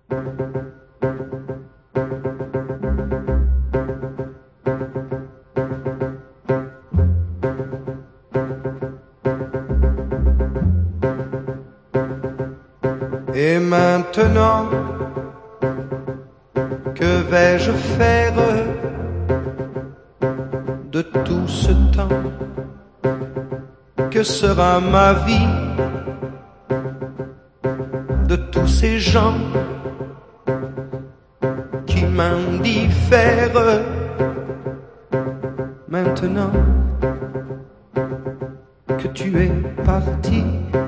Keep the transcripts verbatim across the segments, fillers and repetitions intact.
Et maintenant, que vais-je faire de tout ce temps? Que sera ma vie de tous ces gens qui m'indiffèrent? Maintenant que tu es parti,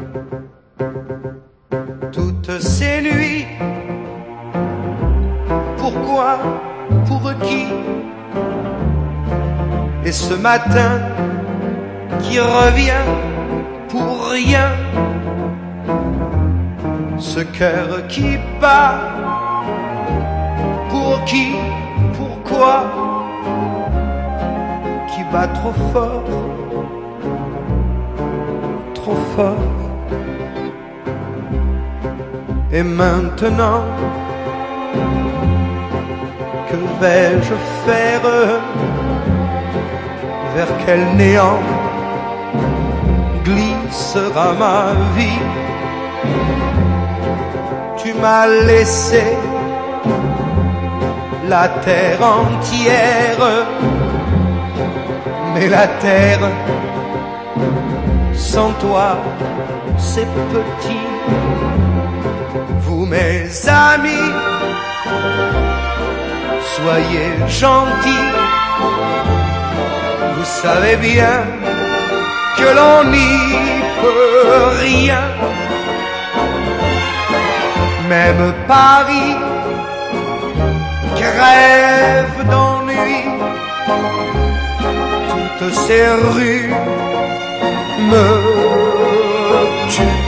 toutes ces nuits, pourquoi, pour qui? Et ce matin qui revient pour rien, ce cœur qui bat, pour qui, pourquoi, qui bat trop fort, trop fort. Et maintenant, que vais-je faire? Vers quel néant glissera ma vie? Tu m'as laissé la terre entière, mais la terre sans toi c'est petit. Vous mes amis, soyez gentils, vous savez bien que l'on n'y peut rien. Même Paris crève d'ennui, toutes ces rues me tuent.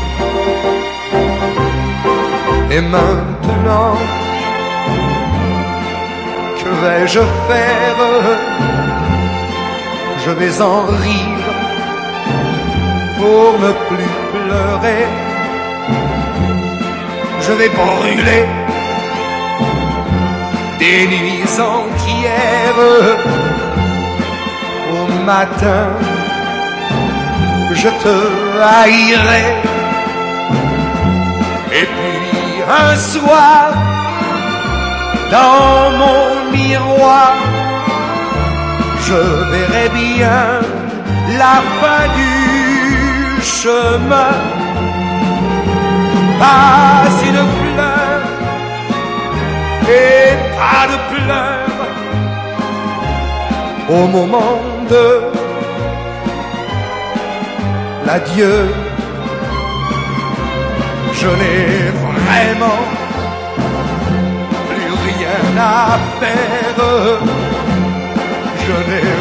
Et maintenant, que vais-je faire? Je vais en rire pour ne plus pleurer. Je vais brûler des nuits entières. Au matin, je te haïrai. Et puis un soir, dans mon miroir, je verrai bien la fin du chemin. Pas une fleur et pas de pleurs au moment de l'adieu. Je n'ai vraiment plus rien à faire. Je n'ai